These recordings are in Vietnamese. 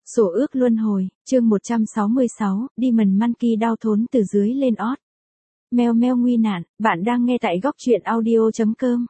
Sổ ước luân hồi, chương 166, Demon Monkey đau thốn từ dưới lên ót. Meo meo nguy nạn, bạn đang nghe tại góc truyện audio.com.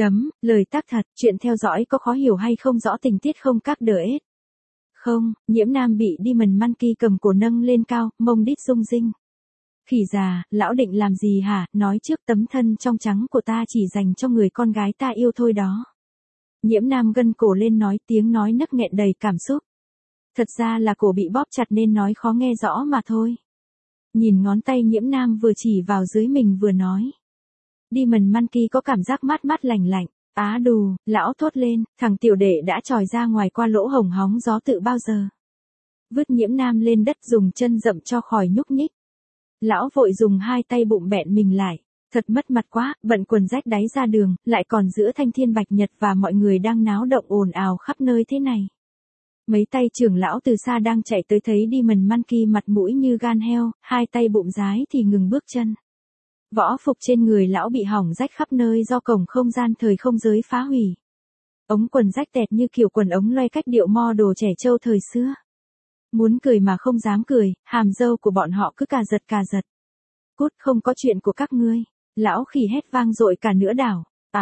Lời tác thật, chuyện theo dõi có khó hiểu hay không rõ tình tiết không các đỡ ết. Không, Nhiễm Nam bị Demon Monkey cầm cổ nâng lên cao, mông đít rung rinh. Khỉ già, lão định làm gì hả, nói trước tấm thân trong trắng của ta chỉ dành cho người con gái ta yêu thôi đó. Nhiễm Nam gân cổ lên nói, tiếng nói nấc nghẹn đầy cảm xúc. Thật ra là cổ bị bóp chặt nên nói khó nghe rõ mà thôi. Nhìn ngón tay Nhiễm Nam vừa chỉ vào dưới mình vừa nói. Demon Monkey có cảm giác mát mát lành lạnh. Á đù, lão thốt lên, thằng tiểu đệ đã tròi ra ngoài qua lỗ hổng hóng gió tự bao giờ. Vứt Nhiễm Nam lên đất dùng chân dậm cho khỏi nhúc nhích. Lão vội dùng hai tay bụng bẹn mình lại. Thật mất mặt quá, bận quần rách đáy ra đường, lại còn giữa thanh thiên bạch nhật và mọi người đang náo động ồn ào khắp nơi thế này. Mấy tay trưởng lão từ xa đang chạy tới thấy Demon Monkey mặt mũi như gan heo, hai tay bụng rái thì ngừng bước chân. Võ phục trên người lão bị hỏng rách khắp nơi do cổng không gian thời không giới phá hủy. Ống quần rách tẹt như kiểu quần ống loay cách điệu mo đồ trẻ trâu thời xưa. Muốn cười mà không dám cười, hàm râu của bọn họ cứ cà giật. Cút, không có chuyện của các ngươi. Lão khỉ hét vang dội cả nửa đảo.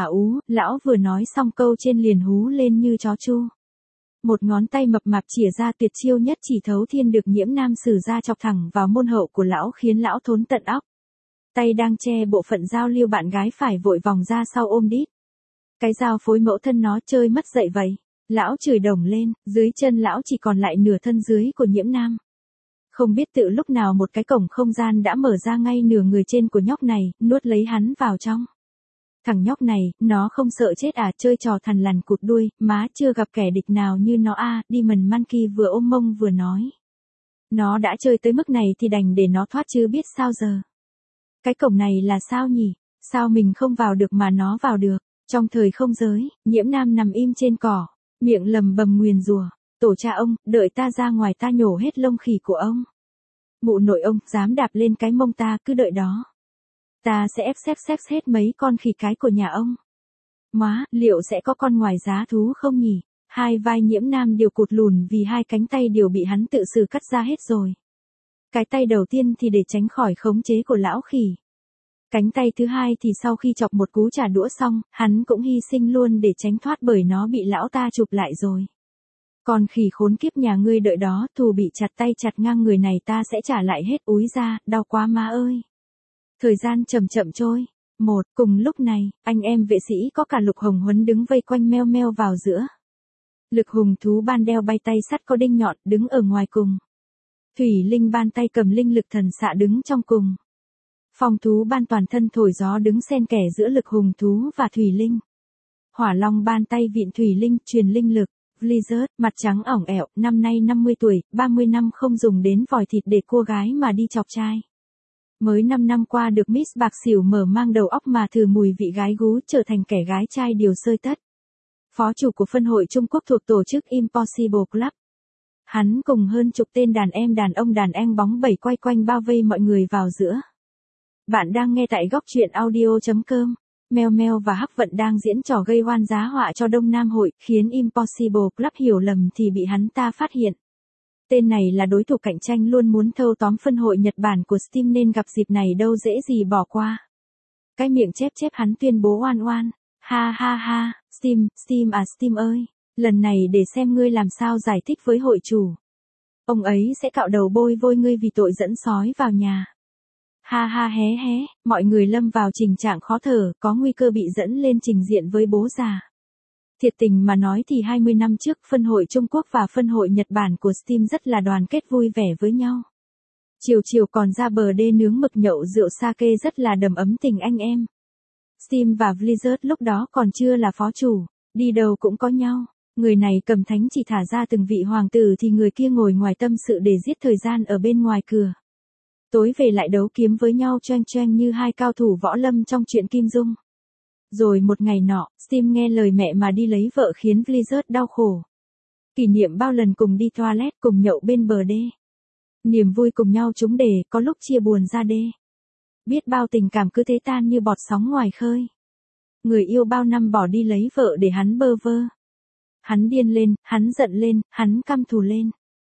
Lão vừa nói xong câu trên liền hú lên như chó chu. Một ngón tay mập mạp chìa ra tuyệt chiêu nhất chỉ thấu thiên được Nhiễm Nam sử ra chọc thẳng vào môn hậu của lão khiến lão thốn tận óc. Tay đang che bộ phận dao liêu bạn gái phải vội vòng ra sau ôm đít. Cái dao phối mẫu thân nó chơi mất dậy vậy. Lão chửi đồng lên, dưới chân lão chỉ còn lại nửa thân dưới của Nhiễm Nam. Không biết tự lúc nào một cái cổng không gian đã mở ra ngay nửa người trên của nhóc này, nuốt lấy hắn vào trong. Thằng nhóc này, nó không sợ chết à, chơi trò thằn lằn cụt đuôi, má chưa gặp kẻ địch nào như nó à, Demon Monkey vừa ôm mông vừa nói. Nó đã chơi tới mức này thì đành để nó thoát chứ biết sao giờ. Cái cổng này là sao nhỉ, sao mình không vào được mà nó vào được, trong thời không giới, Nhiễm Nam nằm im trên cỏ, miệng lầm bầm nguyền rủa, tổ cha ông, đợi ta ra ngoài ta nhổ hết lông khỉ của ông. Mụ nội ông, dám đạp lên cái mông ta cứ đợi đó. Ta sẽ ép hết mấy con khỉ cái của nhà ông. Má, liệu sẽ có con ngoài giá thú không nhỉ? Hai vai Nhiễm Nam đều cụt lùn vì hai cánh tay đều bị hắn tự xử cắt ra hết rồi. Cái tay đầu tiên thì để tránh khỏi khống chế của lão khỉ. Cánh tay thứ hai thì sau khi chọc một cú trả đũa xong, hắn cũng hy sinh luôn để tránh thoát bởi nó bị lão ta chụp lại rồi. Còn khỉ khốn kiếp nhà ngươi đợi đó, thù bị chặt tay chặt ngang người này ta sẽ trả lại hết úi ra, đau quá má ơi. Thời gian chậm chậm trôi. Cùng lúc này, anh em vệ sĩ có cả Lục Hồng Huấn đứng vây quanh meo meo vào giữa. Lực hùng thú ban đeo bay tay sắt có đinh nhọn đứng ở ngoài cùng. Thủy linh ban tay cầm linh lực thần xạ đứng trong cùng. Phong thú ban toàn thân thổi gió đứng xen kẽ giữa lực hùng thú và thủy linh. Hỏa long ban tay vịn thủy linh truyền linh lực. Blizzard, mặt trắng ỏng ẻo, năm nay 50 tuổi, 30 năm không dùng đến vòi thịt để cua gái mà đi chọc trai. Mới 5 năm qua được Miss Bạc Xỉu mở mang đầu óc mà thử mùi vị gái gú trở thành kẻ gái trai điều sơi tất. Phó chủ của phân hội Trung Quốc thuộc tổ chức Impossible Club. Hắn cùng hơn chục tên đàn em đàn ông đàn em bóng bẩy quay quanh bao vây mọi người vào giữa. Bạn đang nghe tại góc truyện audio.com. Meo meo và Hắc Vận đang diễn trò gây oan giá họa cho Đông Nam hội, khiến Impossible Club hiểu lầm thì bị hắn ta phát hiện. Tên này là đối thủ cạnh tranh luôn muốn thâu tóm phân hội Nhật Bản của Steam nên gặp dịp này đâu dễ gì bỏ qua. Cái miệng chép hắn tuyên bố oan. Ha, Steam ơi, lần này để xem ngươi làm sao giải thích với hội chủ. Ông ấy sẽ cạo đầu bôi vôi ngươi vì tội dẫn sói vào nhà. Ha hé, mọi người lâm vào tình trạng khó thở, có nguy cơ bị dẫn lên trình diện với bố già. Thiệt tình mà nói thì 20 năm trước, phân hội Trung Quốc và phân hội Nhật Bản của Steam rất là đoàn kết vui vẻ với nhau. Chiều còn ra bờ đê nướng mực nhậu rượu sake rất là đầm ấm tình anh em. Steam và Blizzard lúc đó còn chưa là phó chủ, đi đâu cũng có nhau. Người này cầm thánh chỉ thả ra từng vị hoàng tử thì người kia ngồi ngoài tâm sự để giết thời gian ở bên ngoài cửa. Tối về lại đấu kiếm với nhau choeng như hai cao thủ võ lâm trong truyện Kim Dung. Rồi một ngày nọ, Steam nghe lời mẹ mà đi lấy vợ khiến Blizzard đau khổ. Kỷ niệm bao lần cùng đi toilet cùng nhậu bên bờ đê. Niềm vui cùng nhau trúng đề, có lúc chia buồn ra đê. Biết bao tình cảm cứ thế tan như bọt sóng ngoài khơi. Người yêu bao năm bỏ đi lấy vợ để hắn bơ vơ. Hắn điên lên, hắn giận lên, hắn căm thù lên.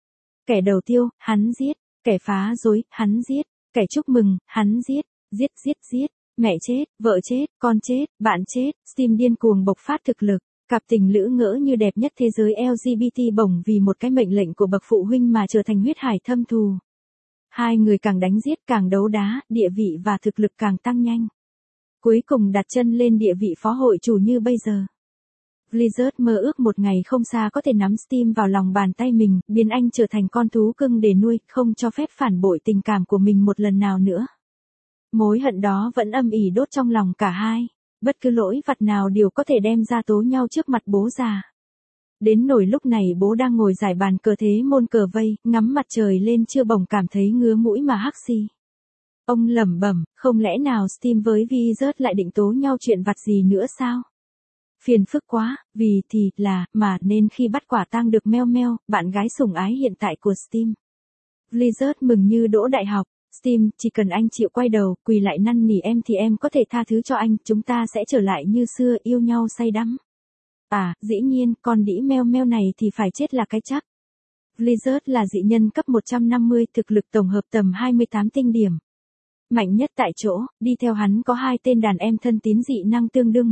Kẻ đầu tiêu, hắn giết. Kẻ phá rối, hắn giết. Kẻ chúc mừng, hắn giết. Giết giết giết. Mẹ chết, vợ chết, con chết, bạn chết. Steam điên cuồng bộc phát thực lực. Cặp tình lữ ngỡ như đẹp nhất thế giới LGBT bổng vì một cái mệnh lệnh của bậc phụ huynh mà trở thành huyết hải thâm thù. Hai người càng đánh giết càng đấu đá, địa vị và thực lực càng tăng nhanh. Cuối cùng đặt chân lên địa vị phó hội chủ như bây giờ. Blizzard mơ ước một ngày không xa có thể nắm Steam vào lòng bàn tay mình, biến anh trở thành con thú cưng để nuôi, không cho phép phản bội tình cảm của mình một lần nào nữa. Mối hận đó vẫn âm ỉ đốt trong lòng cả hai. Bất cứ lỗi vặt nào đều có thể đem ra tố nhau trước mặt bố già. Đến nỗi lúc này bố đang ngồi giải bàn cờ thế môn cờ vây, ngắm mặt trời lên chưa bồng cảm thấy ngứa mũi mà hắc xì. Ông lẩm bẩm, không lẽ nào Steam với Blizzard lại định tố nhau chuyện vặt gì nữa sao? Phiền phức quá, vì thì là, mà nên khi bắt quả tang được Meo Meo, bạn gái sủng ái hiện tại của Steam. Blizzard mừng như đỗ đại học. Steam, chỉ cần anh chịu quay đầu, quỳ lại năn nỉ em thì em có thể tha thứ cho anh, chúng ta sẽ trở lại như xưa yêu nhau say đắm. À, dĩ nhiên, con đĩ Meo Meo này thì phải chết là cái chắc. Blizzard là dị nhân cấp 150, thực lực tổng hợp tầm 28 tinh điểm. Mạnh nhất tại chỗ, đi theo hắn có hai tên đàn em thân tín dị năng tương đương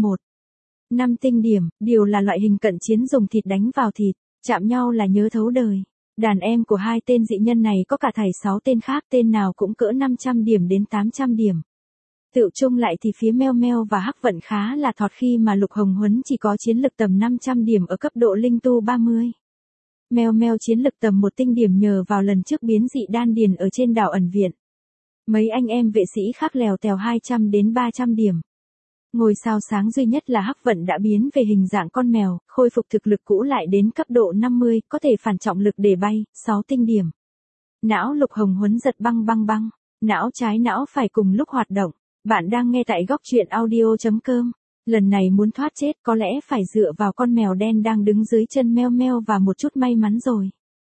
5 tinh điểm, đều là loại hình cận chiến dùng thịt đánh vào thịt, chạm nhau là nhớ thấu đời. Đàn em của hai tên dị nhân này có cả thảy 6 tên khác, tên nào cũng cỡ 500 điểm đến 800 điểm. Tựu chung lại thì phía Meo Meo và Hắc Vận khá là thọt khi mà Lục Hồng Huấn chỉ có chiến lực tầm 500 điểm ở cấp độ linh tu 30. Meo Meo chiến lực tầm 1 tinh điểm nhờ vào lần trước biến dị đan điền ở trên đảo ẩn viện. Mấy anh em vệ sĩ khác lèo tèo 200 đến 300 điểm. Ngôi sao sáng duy nhất là Hắc Vận đã biến về hình dạng con mèo, khôi phục thực lực cũ lại đến cấp độ 50, có thể phản trọng lực để bay, 6 tinh điểm. Não Lục Hồng Huấn giật băng băng băng, não trái não phải cùng lúc hoạt động. Bạn đang nghe tại góc truyện audio.com. Lần này muốn thoát chết có lẽ phải dựa vào con mèo đen đang đứng dưới chân Meo Meo và một chút may mắn rồi.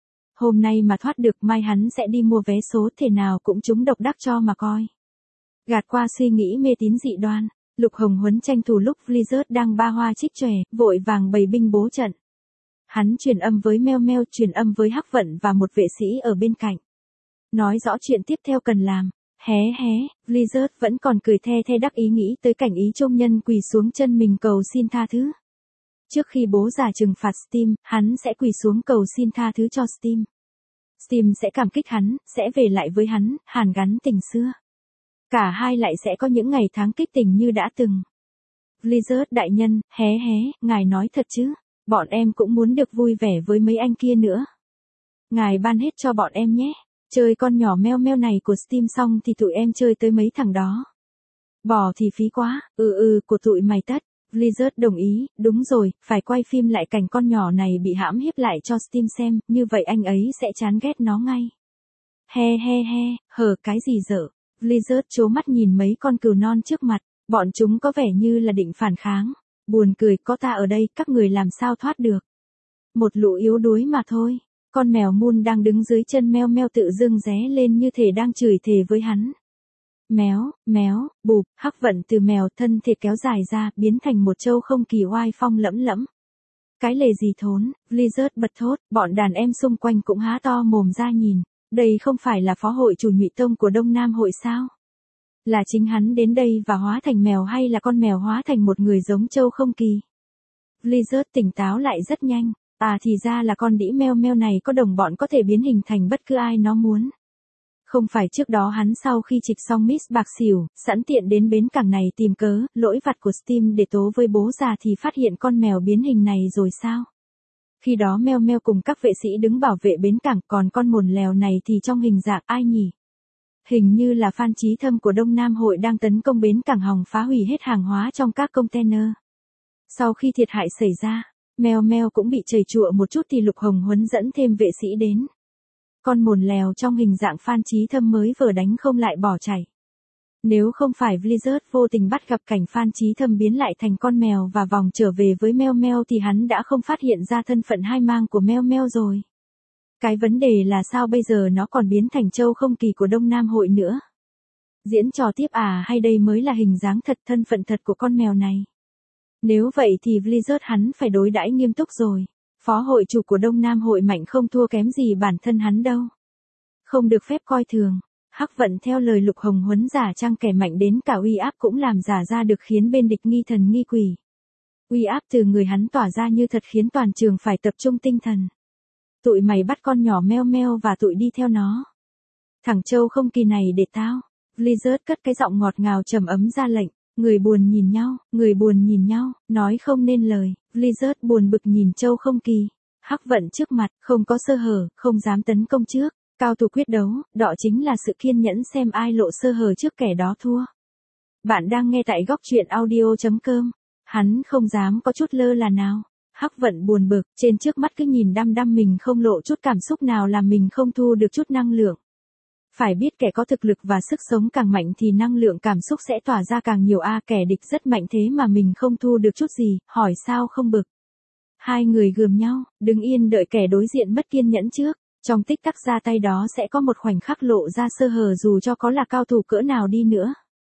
Hôm nay mà thoát được mai hắn sẽ đi mua vé số thể nào cũng trúng độc đắc cho mà coi. Gạt qua suy nghĩ mê tín dị đoan. Lục Hồng Huấn tranh thủ lúc Blizzard đang ba hoa trích chòe, vội vàng bày binh bố trận. Hắn truyền âm với Meo Meo, truyền âm với Hắc Vận và một vệ sĩ ở bên cạnh. Nói rõ chuyện tiếp theo cần làm. Hé hé, Blizzard vẫn còn cười the the đắc ý nghĩ tới cảnh ý trông nhân quỳ xuống chân mình cầu xin tha thứ. Trước khi bố già trừng phạt Steam, hắn sẽ quỳ xuống cầu xin tha thứ cho Steam. Steam sẽ cảm kích hắn, sẽ về lại với hắn, hàn gắn tình xưa. Cả hai lại sẽ có những ngày tháng kích tình như đã từng. Blizzard đại nhân, hé hé, ngài nói thật chứ, bọn em cũng muốn được vui vẻ với mấy anh kia nữa. Ngài ban hết cho bọn em nhé, chơi con nhỏ Meo Meo này của Steam xong thì tụi em chơi tới mấy thằng đó. Bỏ thì phí quá, của tụi mày tất. Blizzard đồng ý, đúng rồi, phải quay phim lại cảnh con nhỏ này bị hãm hiếp lại cho Steam xem, như vậy anh ấy sẽ chán ghét nó ngay. He he he, hờ cái gì dở. Blizzard trố mắt nhìn mấy con cừu non trước mặt, bọn chúng có vẻ như là định phản kháng. Buồn cười, có ta ở đây, các người làm sao thoát được. Một lũ yếu đuối mà thôi. Con mèo Moon đang đứng dưới chân Meo Meo tự dưng ré lên như thể đang chửi thề với hắn. Méo, méo, bụp, Hắc Vận từ mèo thân thịt kéo dài ra, biến thành một trâu không kỳ oai phong lẫm lẫm. Cái lề gì thốn, Blizzard bật thốt, bọn đàn em xung quanh cũng há to mồm ra nhìn. Đây không phải là phó hội chủ Nhụy Tông của Đông Nam hội sao? Là chính hắn đến đây và hóa thành mèo hay là con mèo hóa thành một người giống trâu không kỳ? Blizzard tỉnh táo lại rất nhanh. À thì ra là con đĩ Meo Meo này có đồng bọn có thể biến hình thành bất cứ ai nó muốn. Không phải trước đó hắn sau khi trịch xong Miss Bạc Xỉu, sẵn tiện đến bến cảng này tìm cớ, lỗi vặt của Steam để tố với bố già thì phát hiện con mèo biến hình này rồi sao? Khi đó Meo Meo cùng các vệ sĩ đứng bảo vệ bến cảng, còn con mồn lèo này thì trong hình dạng ai nhỉ? Hình như là Phan Chí Thâm của Đông Nam hội đang tấn công bến cảng hòng phá hủy hết hàng hóa trong các container. Sau khi thiệt hại xảy ra, Meo Meo cũng bị trầy trụa một chút thì Lục Hồng Huấn dẫn thêm vệ sĩ đến. Con mồn lèo trong hình dạng Phan Chí Thâm mới vừa đánh không lại bỏ chạy. Nếu không phải Blizzard vô tình bắt gặp cảnh Phan Chí Thâm biến lại thành con mèo và vòng trở về với Meo Meo thì hắn đã không phát hiện ra thân phận hai mang của Meo Meo rồi. Cái vấn đề là sao bây giờ nó còn biến thành trâu không kỳ của Đông Nam hội nữa? Diễn trò tiếp à, hay đây mới là hình dáng thật, thân phận thật của con mèo này? Nếu vậy thì Blizzard hắn phải đối đãi nghiêm túc rồi. Phó hội chủ của Đông Nam hội mạnh không thua kém gì bản thân hắn đâu. Không được phép coi thường. Hắc Vận theo lời Lục Hồng Huấn giả trang kẻ mạnh đến cả uy áp cũng làm giả ra được khiến bên địch nghi thần nghi quỷ. Uy áp từ người hắn tỏa ra như thật khiến toàn trường phải tập trung tinh thần. Tụi mày bắt con nhỏ meo meo và tụi đi theo nó. Thằng Châu không kỳ này để tao. Blizzard cất cái giọng ngọt ngào trầm ấm ra lệnh. Người buồn nhìn nhau, nói không nên lời. Blizzard buồn bực nhìn Châu không kỳ. Hắc Vận trước mặt, không có sơ hở, không dám tấn công trước. Cao thủ quyết đấu, đó chính là sự kiên nhẫn xem ai lộ sơ hở trước kẻ đó thua. Bạn đang nghe tại góc truyện audio.com. Hắn không dám có chút lơ là nào. Hắc Vận buồn bực, trên trước mắt cứ nhìn đăm đăm mình không lộ chút cảm xúc nào làm mình không thu được chút năng lượng. Phải biết kẻ có thực lực và sức sống càng mạnh thì năng lượng cảm xúc sẽ tỏa ra càng nhiều kẻ địch rất mạnh thế mà mình không thu được chút gì, hỏi sao không bực. Hai người gườm nhau, đứng yên đợi kẻ đối diện mất kiên nhẫn trước. Trong tích tắc ra tay đó sẽ có một khoảnh khắc lộ ra sơ hở dù cho có là cao thủ cỡ nào đi nữa.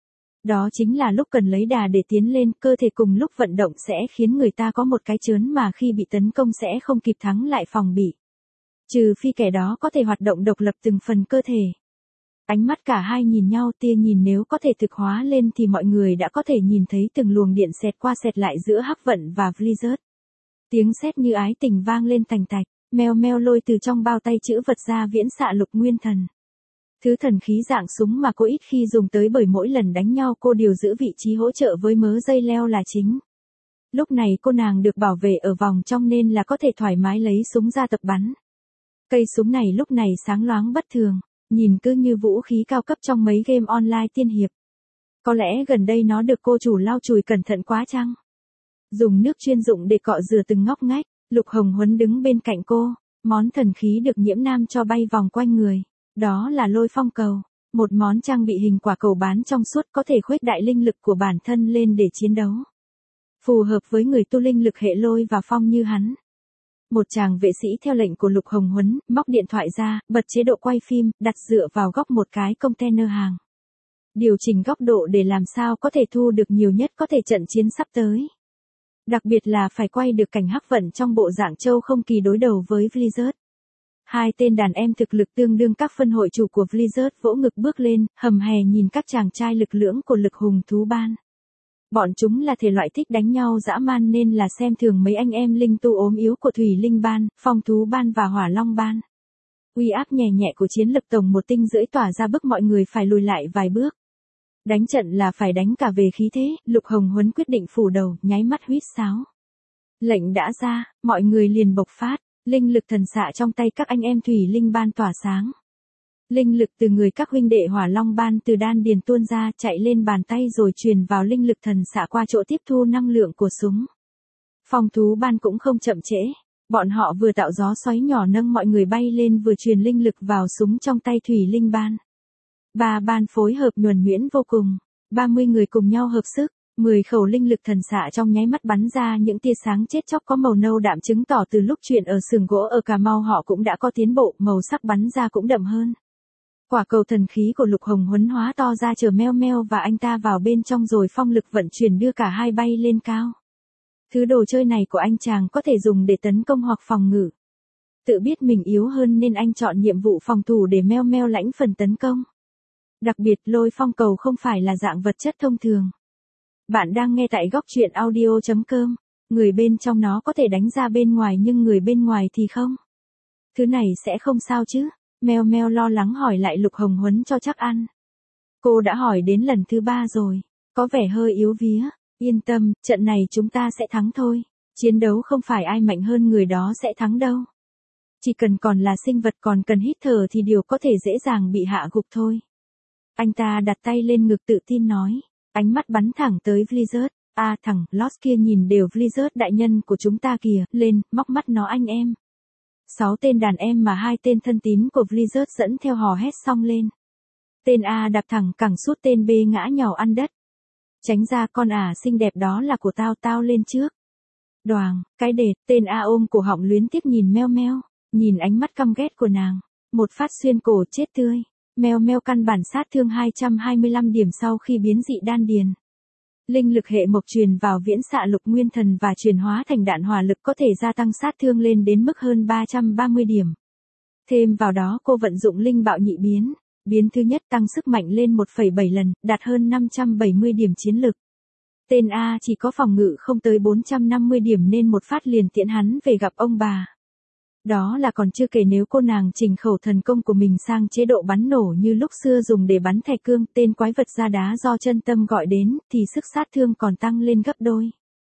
Đó chính là lúc cần lấy đà để tiến lên, cơ thể cùng lúc vận động sẽ khiến người ta có một cái chớn mà khi bị tấn công sẽ không kịp thắng lại phòng bị. Trừ phi kẻ đó có thể hoạt động độc lập từng phần cơ thể. Ánh mắt cả hai nhìn nhau, tia nhìn nếu có thể thực hóa lên thì mọi người đã có thể nhìn thấy từng luồng điện xẹt qua xẹt lại giữa Hắc Vận và Blizzard. Tiếng sét như ái tình vang lên tành tạch. Meo meo lôi từ trong bao tay chữ vật ra viễn xạ lục nguyên thần. Thứ thần khí dạng súng mà cô ít khi dùng tới bởi mỗi lần đánh nhau cô điều giữ vị trí hỗ trợ với mớ dây leo là chính. Lúc này cô nàng được bảo vệ ở vòng trong nên là có thể thoải mái lấy súng ra tập bắn. Cây súng này lúc này sáng loáng bất thường, nhìn cứ như vũ khí cao cấp trong mấy game online tiên hiệp. Có lẽ gần đây nó được cô chủ lau chùi cẩn thận quá chăng? Dùng nước chuyên dụng để cọ rửa từng ngóc ngách. Lục Hồng Huấn đứng bên cạnh cô, món thần khí được Nhiễm Nam cho bay vòng quanh người, đó là Lôi Phong cầu, một món trang bị hình quả cầu bán trong suốt có thể khuếch đại linh lực của bản thân lên để chiến đấu. Phù hợp với người tu linh lực hệ lôi và phong như hắn. Một chàng vệ sĩ theo lệnh của Lục Hồng Huấn, móc điện thoại ra, bật chế độ quay phim, đặt dựa vào góc một cái container hàng. Điều chỉnh góc độ để làm sao có thể thu được nhiều nhất có thể trận chiến sắp tới. Đặc biệt là phải quay được cảnh Hắc Vận trong bộ dạng Châu không kỳ đối đầu với Blizzard. Hai tên đàn em thực lực tương đương các phân hội chủ của Blizzard vỗ ngực bước lên, hầm hè nhìn các chàng trai lực lưỡng của Lực Hùng Thú Ban. Bọn chúng là thể loại thích đánh nhau dã man nên là xem thường mấy anh em linh tu ốm yếu của Thủy Linh Ban, Phong Thú Ban và Hỏa Long Ban. Uy áp nhẹ nhẹ của chiến lực tổng 1 tinh rưỡi tỏa ra bức mọi người phải lùi lại vài bước. Đánh trận là phải đánh cả về khí thế, Lục Hồng Huấn quyết định phủ đầu, nháy mắt huýt sáo. Lệnh đã ra, mọi người liền bộc phát, linh lực thần xạ trong tay các anh em Thủy Linh Ban tỏa sáng. Linh lực từ người các huynh đệ Hỏa Long Ban từ đan điền tuôn ra chạy lên bàn tay rồi truyền vào linh lực thần xạ qua chỗ tiếp thu năng lượng của súng. Phong Thú Ban cũng không chậm trễ, bọn họ vừa tạo gió xoáy nhỏ nâng mọi người bay lên vừa truyền linh lực vào súng trong tay Thủy Linh Ban. Ba ban phối hợp nhuần nhuyễn vô cùng, 30 người cùng nhau hợp sức, 10 khẩu linh lực thần xạ trong nháy mắt bắn ra những tia sáng chết chóc có màu nâu đạm chứng tỏ từ lúc chuyện ở xưởng gỗ ở Cà Mau họ cũng đã có tiến bộ, màu sắc bắn ra cũng đậm hơn. Quả cầu thần khí của Lục Hồng Huấn hóa to ra chờ meo meo và anh ta vào bên trong rồi phong lực vận chuyển đưa cả hai bay lên cao. Thứ đồ chơi này của anh chàng có thể dùng để tấn công hoặc phòng ngự. Tự biết mình yếu hơn nên anh chọn nhiệm vụ phòng thủ để meo meo lãnh phần tấn công. Đặc biệt Lôi Phong cầu không phải là dạng vật chất thông thường. Bạn đang nghe tại góc truyện audio.com. Người bên trong nó có thể đánh ra bên ngoài nhưng người bên ngoài thì không. Thứ này sẽ không sao chứ? Meo meo lo lắng hỏi lại Lục Hồng Huấn cho chắc ăn. Cô đã hỏi đến lần thứ 3 rồi, có vẻ hơi yếu vía. Yên tâm, trận này chúng ta sẽ thắng thôi. Chiến đấu không phải ai mạnh hơn người đó sẽ thắng đâu. Chỉ cần còn là sinh vật còn cần hít thở thì điều có thể dễ dàng bị hạ gục thôi. Anh ta đặt tay lên ngực tự tin nói, ánh mắt bắn thẳng tới Blizzard. Thằng Lost kia nhìn đều Blizzard đại nhân của chúng ta kìa, lên, móc mắt nó anh em. 6 tên đàn em mà 2 tên thân tín của Blizzard dẫn theo hò hét xong lên. Tên A đạp thẳng cẳng sút tên B ngã nhào ăn đất. Tránh ra con xinh đẹp đó là của tao, tao lên trước. Đoàng, cái đệt, tên A ôm cổ họng luyến tiếc nhìn meo meo, nhìn ánh mắt căm ghét của nàng. Một phát xuyên cổ chết tươi. Meo meo căn bản sát thương 225 điểm sau khi biến dị đan điền. Linh lực hệ mộc truyền vào viễn xạ lục nguyên thần và chuyển hóa thành đạn hỏa lực có thể gia tăng sát thương lên đến mức hơn 330 điểm. Thêm vào đó cô vận dụng linh bạo nhị biến. Biến thứ nhất tăng sức mạnh lên 1,7 lần, đạt hơn 570 điểm chiến lực. Tên A chỉ có phòng ngự không tới 450 điểm nên một phát liền tiễn hắn về gặp ông bà. Đó là còn chưa kể nếu cô nàng chỉnh khẩu thần công của mình sang chế độ bắn nổ như lúc xưa dùng để bắn thạch cương, tên quái vật da đá do chân tâm gọi đến, thì sức sát thương còn tăng lên gấp đôi.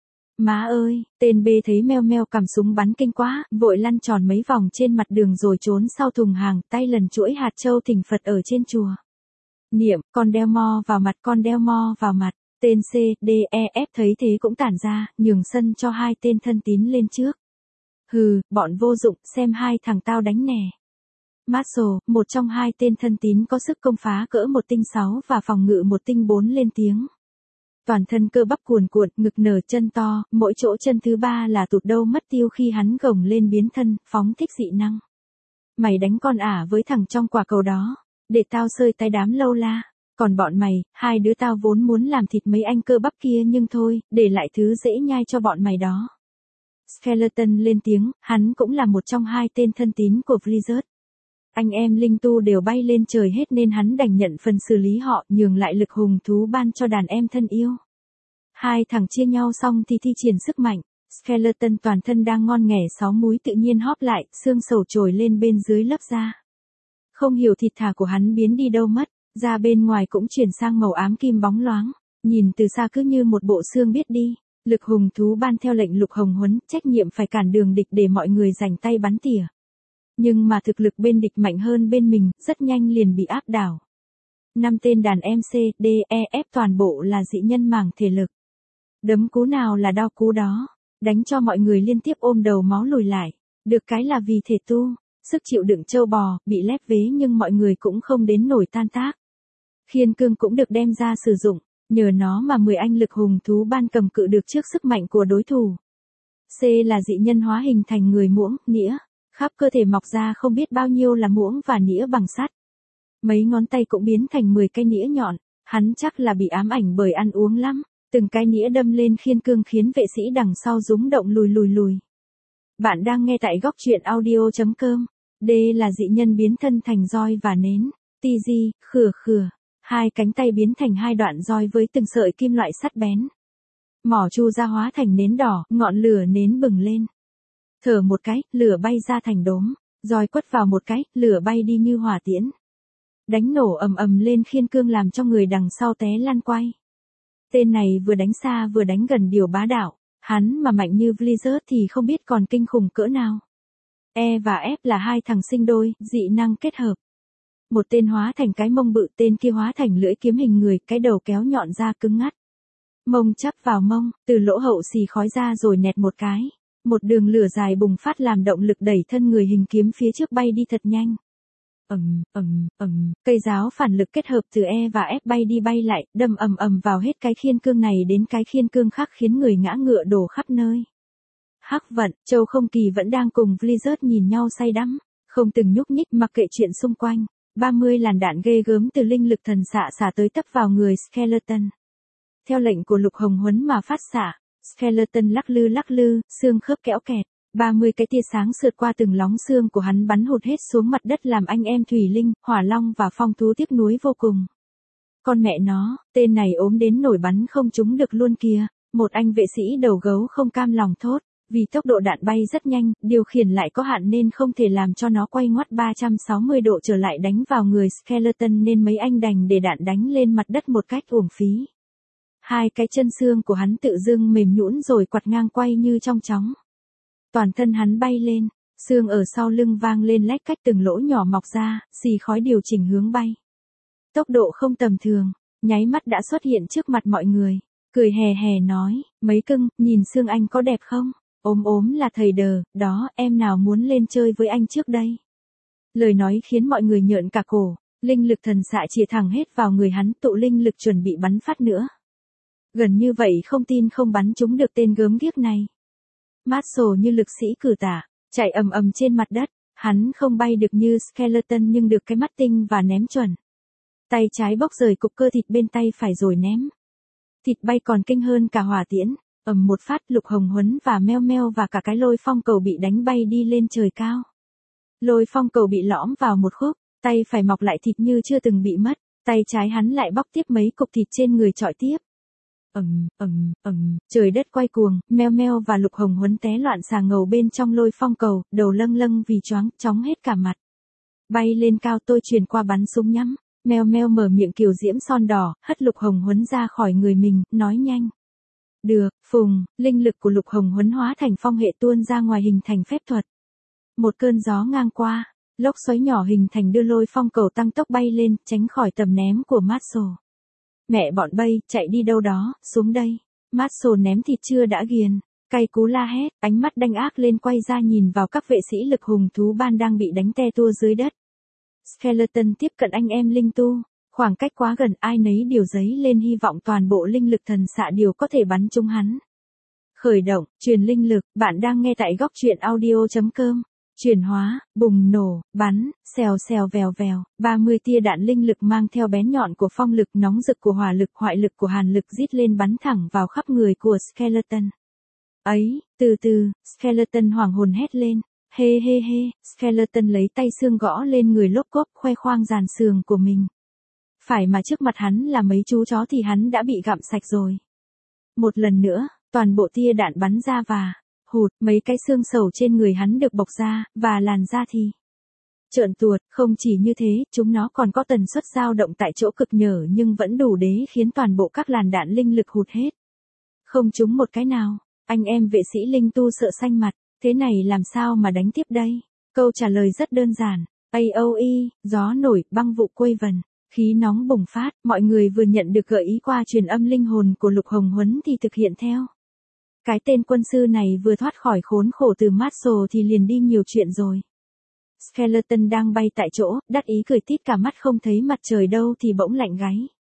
Má ơi, tên B thấy meo meo cầm súng bắn kinh quá, vội lăn tròn mấy vòng trên mặt đường rồi trốn sau thùng hàng, tay lần chuỗi hạt châu thỉnh Phật ở trên chùa. Niệm, con đeo mo vào mặt, con đeo mo vào mặt. Tên C, D, E, F thấy thế cũng tản ra, nhường sân cho hai tên thân tín lên trước. Hừ, bọn vô dụng, xem hai thằng tao đánh nè. Marshall, một trong hai tên thân tín có sức công phá cỡ 1 tinh 6 và phòng ngự 1 tinh 4 lên tiếng. Toàn thân cơ bắp cuồn cuộn, ngực nở chân to, mỗi chỗ chân thứ ba là tụt đâu mất tiêu khi hắn gồng lên biến thân, phóng thích dị năng. Mày đánh con ả với thằng trong quả cầu đó, để tao sơi tay đám lâu la. Còn bọn mày, hai đứa tao vốn muốn làm thịt mấy anh cơ bắp kia nhưng thôi, để lại thứ dễ nhai cho bọn mày đó. Skeleton lên tiếng, hắn cũng là một trong hai tên thân tín của Blizzard. Anh em linh tu đều bay lên trời hết nên hắn đành nhận phần xử lý họ, nhường lại lực hùng thú ban cho đàn em thân yêu. Hai thằng chia nhau xong thì thi triển sức mạnh. Skeleton toàn thân đang ngon nghẻ 6 múi tự nhiên hóp lại, xương sầu trồi lên bên dưới lớp da. Không hiểu thịt thà của hắn biến đi đâu mất, da bên ngoài cũng chuyển sang màu ám kim bóng loáng, nhìn từ xa cứ như một bộ xương biết đi. Lực hùng thú ban theo lệnh Lục Hồng Huấn, trách nhiệm phải cản đường địch để mọi người giành tay bắn tỉa. Nhưng mà thực lực bên địch mạnh hơn bên mình, rất nhanh liền bị áp đảo. 5 tên đàn em C, D, E, F toàn bộ là dị nhân mảng thể lực. Đấm cú nào là đau cú đó, đánh cho mọi người liên tiếp ôm đầu máu lùi lại. Được cái là vì thể tu, sức chịu đựng trâu bò, bị lép vế nhưng mọi người cũng không đến nổi tan tác. Khiên cương cũng được đem ra sử dụng, nhờ nó mà 10 anh lực hùng thú ban cầm cự được trước sức mạnh của đối thủ. C là dị nhân hóa hình thành người muỗng, nĩa, khắp cơ thể mọc ra không biết bao nhiêu là muỗng và nĩa bằng sắt. Mấy ngón tay cũng biến thành 10 cái nĩa nhọn, hắn chắc là bị ám ảnh bởi ăn uống lắm, từng cái nĩa đâm lên khiên cương khiến vệ sĩ đằng sau rúng động lùi. Bạn đang nghe tại góc truyện audio.com. D là dị nhân biến thân thành roi và nến, TG, khửa. Hai cánh tay biến thành hai đoạn roi với từng sợi kim loại sắt bén. Mỏ chu ra hóa thành nến đỏ, ngọn lửa nến bừng lên. Thở một cái, lửa bay ra thành đốm, roi quất vào một cái, lửa bay đi như hỏa tiễn. Đánh nổ ầm lên khiên cương làm cho người đằng sau té lăn quay. Tên này vừa đánh xa vừa đánh gần điều bá đạo, hắn mà mạnh như Blizzard thì không biết còn kinh khủng cỡ nào. E và F là hai thằng sinh đôi, dị năng kết hợp. Một tên hóa thành cái mông bự, tên kia hóa thành lưỡi kiếm hình người, cái đầu kéo nhọn ra cứng ngắt. Mông chắp vào mông, từ lỗ hậu xì khói ra rồi nẹt một cái. Một đường lửa dài bùng phát làm động lực đẩy thân người hình kiếm phía trước bay đi thật nhanh. Cây giáo phản lực kết hợp từ E và F bay đi bay lại, đâm ầm vào hết cái khiên cương này đến cái khiên cương khác khiến người ngã ngựa đổ khắp nơi. Hắc Vận, Châu Không Kỳ vẫn đang cùng Blizzard nhìn nhau say đắm, không từng nhúc nhích mặc kệ chuyện xung quanh. 30 làn đạn ghê gớm từ linh lực thần xạ tới tấp vào người Skeleton. Theo lệnh của Lục Hồng Huấn mà phát xạ, Skeleton lắc lư, xương khớp kéo kẹt. 30 cái tia sáng sượt qua từng lóng xương của hắn bắn hụt hết xuống mặt đất làm anh em Thủy Linh, Hỏa Long và Phong Thú tiếc nuối vô cùng. Con mẹ nó, tên này ốm đến nổi bắn không trúng được luôn kìa, một anh vệ sĩ đầu gấu không cam lòng thốt. Vì tốc độ đạn bay rất nhanh, điều khiển lại có hạn nên không thể làm cho nó quay ngoắt 360 độ trở lại đánh vào người Skeleton nên mấy anh đành để đạn đánh lên mặt đất một cách uổng phí. Hai cái chân xương của hắn tự dưng mềm nhũn rồi quặt ngang quay như trong chóng. Toàn thân hắn bay lên, xương ở sau lưng vang lên lách cách từng lỗ nhỏ mọc ra, xì khói điều chỉnh hướng bay. Tốc độ không tầm thường, nháy mắt đã xuất hiện trước mặt mọi người, cười hè nói, mấy cưng, nhìn xương anh có đẹp không? Ốm là thầy đờ, đó, em nào muốn lên chơi với anh trước đây? Lời nói khiến mọi người nhợn cả cổ, linh lực thần xạ chĩa thẳng hết vào người hắn, tụ linh lực chuẩn bị bắn phát nữa. Gần như vậy không tin không bắn trúng được tên gớm ghiếc này. Marshall như lực sĩ cử tả, chạy ầm trên mặt đất, hắn không bay được như Skeleton nhưng được cái mắt tinh và ném chuẩn. Tay trái bóc rời cục cơ thịt bên tay phải rồi ném. Thịt bay còn kinh hơn cả hỏa tiễn, ầm một phát Lục Hồng Huấn và Meo Meo và cả cái lôi phong cầu bị đánh bay đi lên trời cao. Lôi phong cầu bị lõm vào một khúc, tay phải mọc lại thịt như chưa từng bị mất, tay trái hắn lại bóc tiếp mấy cục thịt trên người chọi tiếp. Trời đất quay cuồng, Meo Meo và Lục Hồng Huấn té loạn xà ngầu bên trong lôi phong cầu, đầu lâng lâng vì choáng, chóng hết cả mặt. Bay lên cao tôi truyền qua bắn súng nhắm, Meo Meo mở miệng kiều diễm son đỏ, hất Lục Hồng Huấn ra khỏi người mình, nói nhanh. Được, phùng, linh lực của Lục Hồng Huấn hóa thành phong hệ tuôn ra ngoài hình thành phép thuật. Một cơn gió ngang qua, lốc xoáy nhỏ hình thành đưa lôi phong cầu tăng tốc bay lên, tránh khỏi tầm ném của Marshall. Mẹ bọn bay, chạy đi đâu đó, xuống đây. Marshall ném thịt chưa đã ghiền, cay cú la hét, ánh mắt đanh ác lên quay ra nhìn vào các vệ sĩ lực hùng thú ban đang bị đánh te tua dưới đất. Skeleton tiếp cận anh em linh tu, khoảng cách quá gần ai nấy điều dấy lên hy vọng toàn bộ linh lực thần xạ điều có thể bắn trúng hắn. Khởi động, truyền linh lực, bạn đang nghe tại góc truyện audio.com. Chuyển hóa, bùng nổ, bắn, xèo xèo vèo vèo, 30 tia đạn linh lực mang theo bén nhọn của phong lực nóng rực của hỏa lực hoại lực của hàn lực rít lên bắn thẳng vào khắp người của Skeleton. Ấy, từ từ, Skeleton hoảng hồn hét lên, hê hê hê, Skeleton lấy tay xương gõ lên người lốp cốp khoe khoang dàn sườn của mình. Phải mà trước mặt hắn là mấy chú chó thì hắn đã bị gặm sạch rồi. Một lần nữa, toàn bộ tia đạn bắn ra và hụt, mấy cái xương sầu trên người hắn được bộc ra, và làn da thì trợn tuột, không chỉ như thế, chúng nó còn có tần suất dao động tại chỗ cực nhở nhưng vẫn đủ để khiến toàn bộ các làn đạn linh lực hụt hết. Không trúng một cái nào, anh em vệ sĩ linh tu sợ xanh mặt, thế này làm sao mà đánh tiếp đây? Câu trả lời rất đơn giản, AOE, gió nổi, băng vụ quây vần. Khí nóng bùng phát, mọi người vừa nhận được gợi ý qua truyền âm linh hồn của Lục Hồng Huấn thì thực hiện theo. Cái tên quân sư này vừa thoát khỏi khốn khổ từ Marshall thì liền đi nhiều chuyện rồi. Skeleton đang bay tại chỗ, đắc ý cười tít cả mắt không thấy mặt trời đâu thì bỗng lạnh gáy.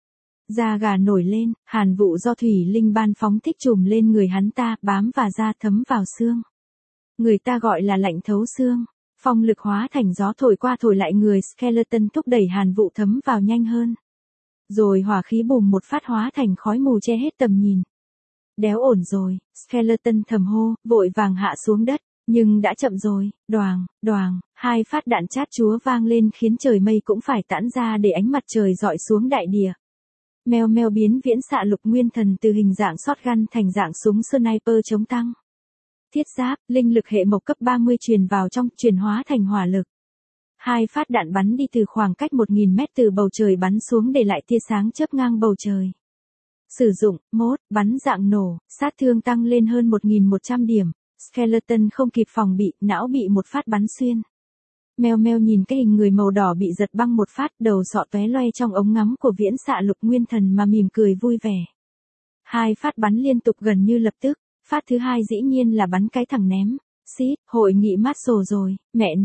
Da gà nổi lên, hàn vụ do thủy linh ban phóng thích trùm lên người hắn ta, bám và da thấm vào xương. Người ta gọi là lạnh thấu xương. Phong lực hóa thành gió thổi qua thổi lại người Skeleton thúc đẩy hàn vụ thấm vào nhanh hơn. Rồi hỏa khí bùm một phát hóa thành khói mù che hết tầm nhìn. Đéo ổn rồi, Skeleton thầm hô, vội vàng hạ xuống đất, nhưng đã chậm rồi, đoàng, đoàng, hai phát đạn chát chúa vang lên khiến trời mây cũng phải tản ra để ánh mặt trời rọi xuống đại địa. Meo Meo biến viễn xạ lục nguyên thần từ hình dạng shotgun thành dạng súng sniper chống tăng. Thiết giáp, linh lực hệ mộc cấp 30 truyền vào trong, chuyển hóa thành hỏa lực. Hai phát đạn bắn đi từ khoảng cách 1000 mét từ bầu trời bắn xuống để lại tia sáng chớp ngang bầu trời. Sử dụng, mode, bắn dạng nổ, sát thương tăng lên hơn 1100 điểm. Skeleton không kịp phòng bị, não bị một phát bắn xuyên. Meo Meo nhìn cái hình người màu đỏ bị giật băng một phát, đầu sọ tóe loe trong ống ngắm của viễn xạ lục nguyên thần mà mỉm cười vui vẻ. Hai phát bắn liên tục gần như lập tức. Phát thứ hai dĩ nhiên là bắn cái thằng ném. Xít, hội nghị Marshall rồi, mẹ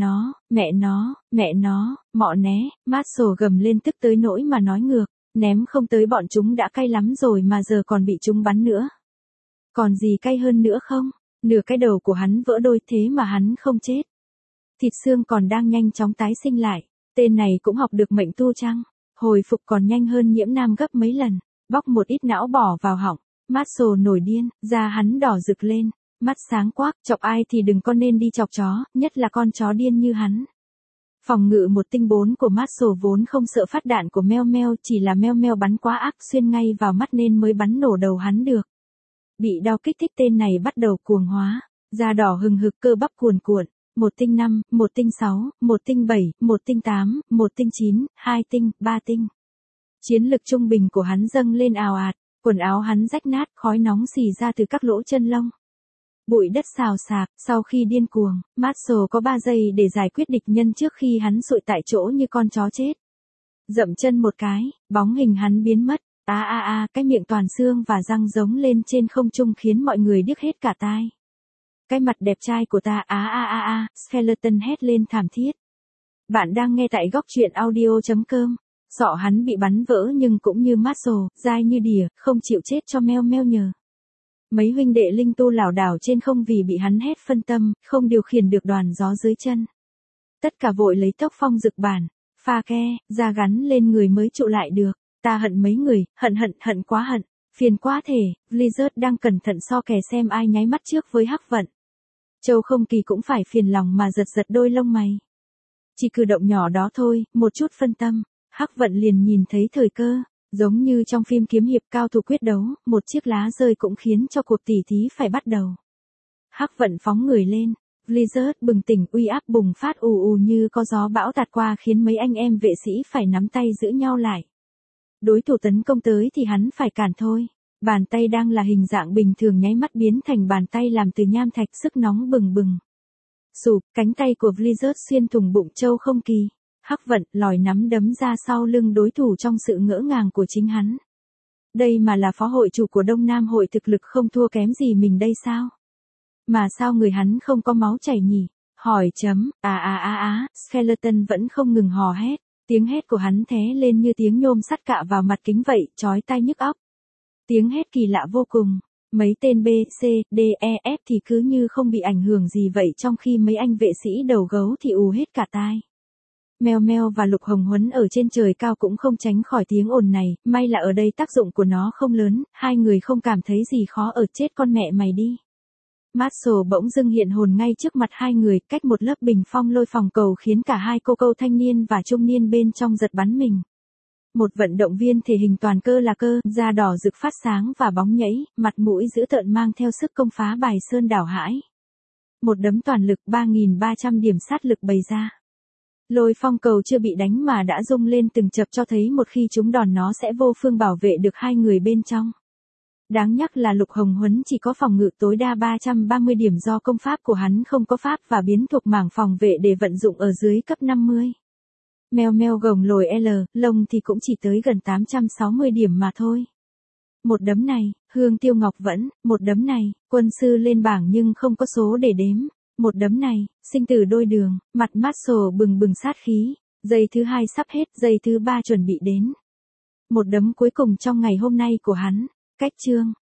nó, mọ né, Marshall gầm lên tức tới nỗi mà nói ngược, ném không tới bọn chúng đã cay lắm rồi mà giờ còn bị chúng bắn nữa. Còn gì cay hơn nữa không? Nửa cái đầu của hắn vỡ đôi thế mà hắn không chết. Thịt xương còn đang nhanh chóng tái sinh lại, tên này cũng học được mệnh tu chăng? Hồi phục còn nhanh hơn Nhiễm Nam gấp mấy lần, bóc một ít não bỏ vào họng. Marshall nổi điên, da hắn đỏ rực lên, mắt sáng quắc, chọc ai thì đừng có nên đi chọc chó, nhất là con chó điên như hắn. Phòng ngự một tinh 4 của Marshall vốn không sợ phát đạn của Meo Meo, chỉ là Meo Meo bắn quá ác xuyên ngay vào mắt nên mới bắn nổ đầu hắn được. Bị đau kích thích tên này bắt đầu cuồng hóa, da đỏ hừng hực cơ bắp cuồn cuộn, 1 tinh 5, 1 tinh 6, 1 tinh 7, 1 tinh 8, 1 tinh 9, 2 tinh, 3 tinh. Chiến lực trung bình của hắn dâng lên ào ạt. Quần áo hắn rách nát, khói nóng xì ra từ các lỗ chân lông. Bụi đất xào xạc, sau khi điên cuồng, Marshall có 3 giây để giải quyết địch nhân trước khi hắn sụi tại chỗ như con chó chết. Dậm chân một cái, bóng hình hắn biến mất, cái miệng toàn xương và răng giống lên trên không trung khiến mọi người điếc hết cả tai. Cái mặt đẹp trai của ta, Skeleton hét lên thảm thiết. Bạn đang nghe tại góc truyện audio.com. Sọ hắn bị bắn vỡ nhưng cũng như Marshall, dai như đỉa, không chịu chết cho Meo Meo nhờ. Mấy huynh đệ linh tu lảo đảo trên không vì bị hắn hét phân tâm, không điều khiển được đoàn gió dưới chân. Tất cả vội lấy tốc phong rực bản, pha ke, ra gắn lên người mới trụ lại được. Ta hận mấy người, hận quá hận. Phiền quá thể, Blizzard đang cẩn thận so kè xem ai nháy mắt trước với Hắc Vận. Châu Không Kỳ cũng phải phiền lòng mà giật giật đôi lông mày. Chỉ cử động nhỏ đó thôi, một chút phân tâm, Hắc Vận liền nhìn thấy thời cơ, giống như trong phim kiếm hiệp cao thủ quyết đấu, một chiếc lá rơi cũng khiến cho cuộc tỉ thí phải bắt đầu. Hắc Vận phóng người lên, Blizzard bừng tỉnh uy áp bùng phát ù ù như có gió bão tạt qua khiến mấy anh em vệ sĩ phải nắm tay giữ nhau lại. Đối thủ tấn công tới thì hắn phải cản thôi. Bàn tay đang là hình dạng bình thường nháy mắt biến thành bàn tay làm từ nham thạch sức nóng bừng bừng. Sụp, cánh tay của Blizzard xuyên thủng bụng Châu Không Kỳ. Hắc Vận lòi nắm đấm ra sau lưng đối thủ trong sự ngỡ ngàng của chính hắn. Đây mà là phó hội chủ của Đông Nam hội thực lực không thua kém gì mình đây sao? Mà sao người hắn không có máu chảy nhỉ? Hỏi chấm, Skeleton vẫn không ngừng hò hét. Tiếng hét của hắn thé lên như tiếng nhôm sắt cạ vào mặt kính vậy, chói tai nhức óc. Tiếng hét kỳ lạ vô cùng. Mấy tên B, C, D, E, F thì cứ như không bị ảnh hưởng gì vậy, trong khi mấy anh vệ sĩ đầu gấu thì ù hết cả tai. Meo Meo và Lục Hồng Huấn ở trên trời cao cũng không tránh khỏi tiếng ồn này, may là ở đây tác dụng của nó không lớn, hai người không cảm thấy gì khó ở, chết con mẹ mày đi. Marshall bỗng dưng hiện hồn ngay trước mặt hai người, cách một lớp bình phong lôi phòng cầu khiến cả hai cô câu thanh niên và trung niên bên trong giật bắn mình. Một vận động viên thể hình toàn cơ là cơ, da đỏ rực phát sáng và bóng nhảy, mặt mũi dữ tợn mang theo sức công phá bài sơn đảo hải. Một đấm toàn lực 3.300 điểm sát lực bày ra. Lôi phong cầu chưa bị đánh mà đã rung lên từng chập, cho thấy một khi trúng đòn nó sẽ vô phương bảo vệ được hai người bên trong. Đáng nhắc là Lục Hồng Huấn chỉ có phòng ngự tối đa 330 điểm do công pháp của hắn không có pháp và biến thuộc mảng phòng vệ để vận dụng ở dưới cấp 50. Meo Meo gồng lồi L, lông thì cũng chỉ tới gần 860 điểm mà thôi. Một đấm này, Hương Tiêu Ngọc vẫn, một đấm này, quân sư lên bảng nhưng không có số để đếm. Một đấm này, sinh tử đôi đường, mặt Marshall bừng bừng sát khí. Giây thứ hai sắp hết, giây thứ ba chuẩn bị đến. Một đấm cuối cùng trong ngày hôm nay của hắn. Cách chương